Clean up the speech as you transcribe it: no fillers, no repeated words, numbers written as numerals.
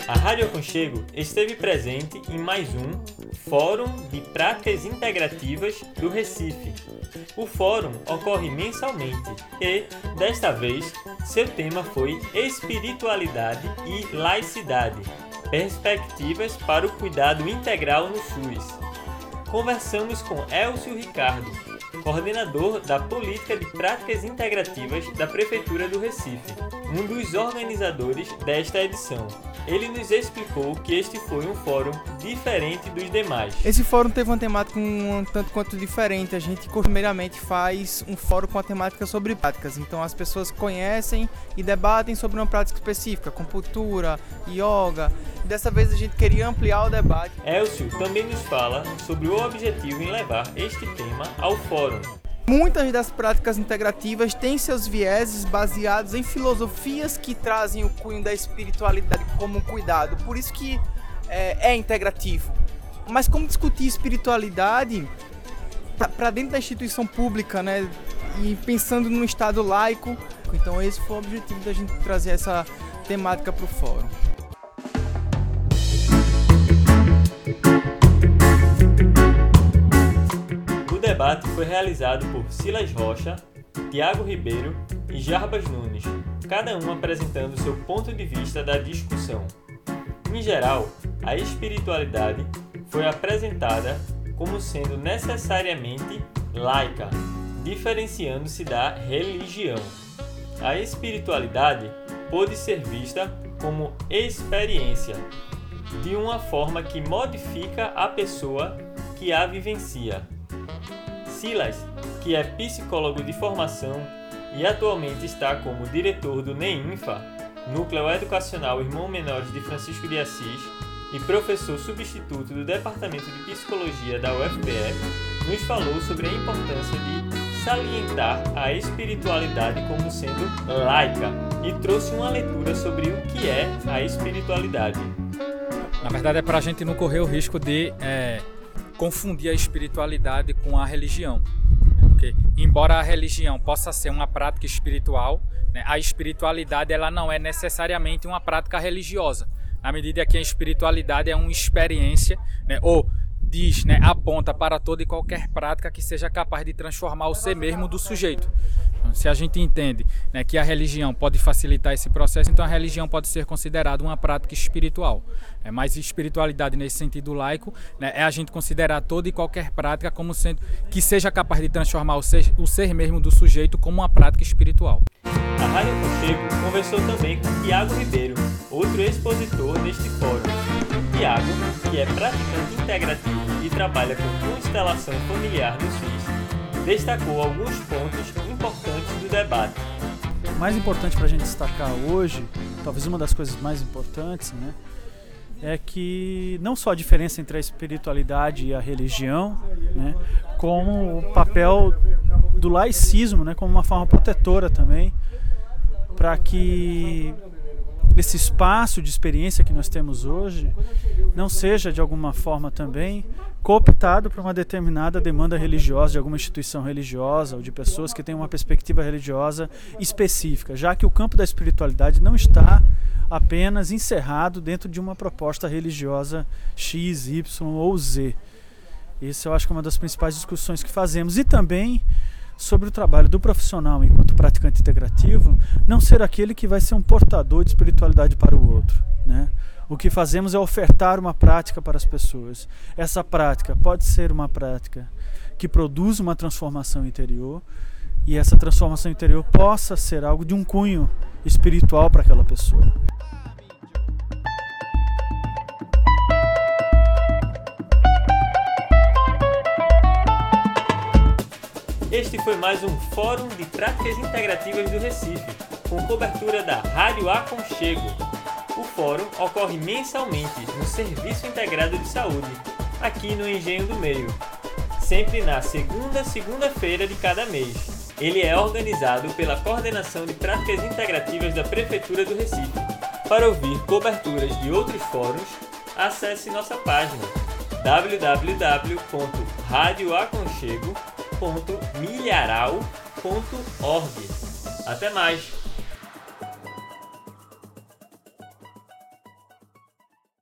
A Rádio Aconchego esteve presente em mais um Fórum de Práticas Integrativas do Recife. O fórum ocorre mensalmente e, desta vez, seu tema foi Espiritualidade e Laicidade, perspectivas para o cuidado integral no SUS. Conversamos com Elcio Ricardo, coordenador da Política de Práticas Integrativas da Prefeitura do Recife, um dos organizadores desta edição. Ele nos explicou que este foi um fórum diferente dos demais. Esse fórum teve uma temática um tanto quanto diferente. A gente costumeiramente faz um fórum com a temática sobre práticas. Então as pessoas conhecem e debatem sobre uma prática específica, acupuntura, yoga. E dessa vez a gente queria ampliar o debate. Elcio também nos fala sobre o objetivo em levar este tema ao fórum. Muitas das práticas integrativas têm seus vieses baseados em filosofias que trazem o cunho da espiritualidade como um cuidado. Por isso que é integrativo. Mas como discutir espiritualidade para dentro da instituição pública, né? E pensando num estado laico. Então esse foi o objetivo da gente trazer essa temática para o fórum. O debate foi realizado por Silas Rocha, Tiago Ribeiro e Jarbas Nunes, cada um apresentando seu ponto de vista da discussão. Em geral, a espiritualidade foi apresentada como sendo necessariamente laica, diferenciando-se da religião. A espiritualidade pôde ser vista como experiência, de uma forma que modifica a pessoa que a vivencia. Silas, que é psicólogo de formação e atualmente está como diretor do NEINFA, Núcleo Educacional Irmãos Menores de Francisco de Assis, e professor substituto do Departamento de Psicologia da UFPE, nos falou sobre a importância de salientar a espiritualidade como sendo laica e trouxe uma leitura sobre o que é a espiritualidade. Na verdade é para a gente não correr o risco de confundir a espiritualidade com a religião. Porque, embora a religião possa ser uma prática espiritual, né, a espiritualidade ela não é necessariamente uma prática religiosa. Na medida que a espiritualidade é uma experiência, né, ou diz, né, aponta para toda e qualquer prática que seja capaz de transformar o ser mesmo do sujeito. Então, se a gente entende, né, que a religião pode facilitar esse processo, então a religião pode ser considerada uma prática espiritual. Mas espiritualidade nesse sentido laico, né, é a gente considerar toda e qualquer prática como sendo que seja capaz de transformar o ser mesmo do sujeito como uma prática espiritual. A Rádio Aconchego conversou também com Tiago Ribeiro, outro expositor deste fórum. Tiago, que é praticante integrativo e trabalha com constelação familiar no SUS, destacou alguns pontos importantes do debate. O mais importante para a gente destacar hoje, talvez uma das coisas mais importantes, né, é que não só a diferença entre a espiritualidade e a religião, né, como o papel do laicismo, né, como uma forma protetora também, para que esse espaço de experiência que nós temos hoje não seja, de alguma forma também, cooptado por uma determinada demanda religiosa de alguma instituição religiosa ou de pessoas que têm uma perspectiva religiosa específica, já que o campo da espiritualidade não está apenas encerrado dentro de uma proposta religiosa X, Y ou Z. Isso eu acho que é uma das principais discussões que fazemos. E também sobre o trabalho do profissional enquanto praticante integrativo, não ser aquele que vai ser um portador de espiritualidade para o outro, né? O que fazemos é ofertar uma prática para as pessoas. Essa prática pode ser uma prática que produz uma transformação interior e essa transformação interior possa ser algo de um cunho espiritual para aquela pessoa. Este foi mais um Fórum de Práticas Integrativas do Recife, com cobertura da Rádio Aconchego. O fórum ocorre mensalmente no Serviço Integrado de Saúde, aqui no Engenho do Meio, sempre na segunda-feira de cada mês. Ele é organizado pela Coordenação de Práticas Integrativas da Prefeitura do Recife. Para ouvir coberturas de outros fóruns, acesse nossa página www.radioaconchego.milharal.org. Até mais!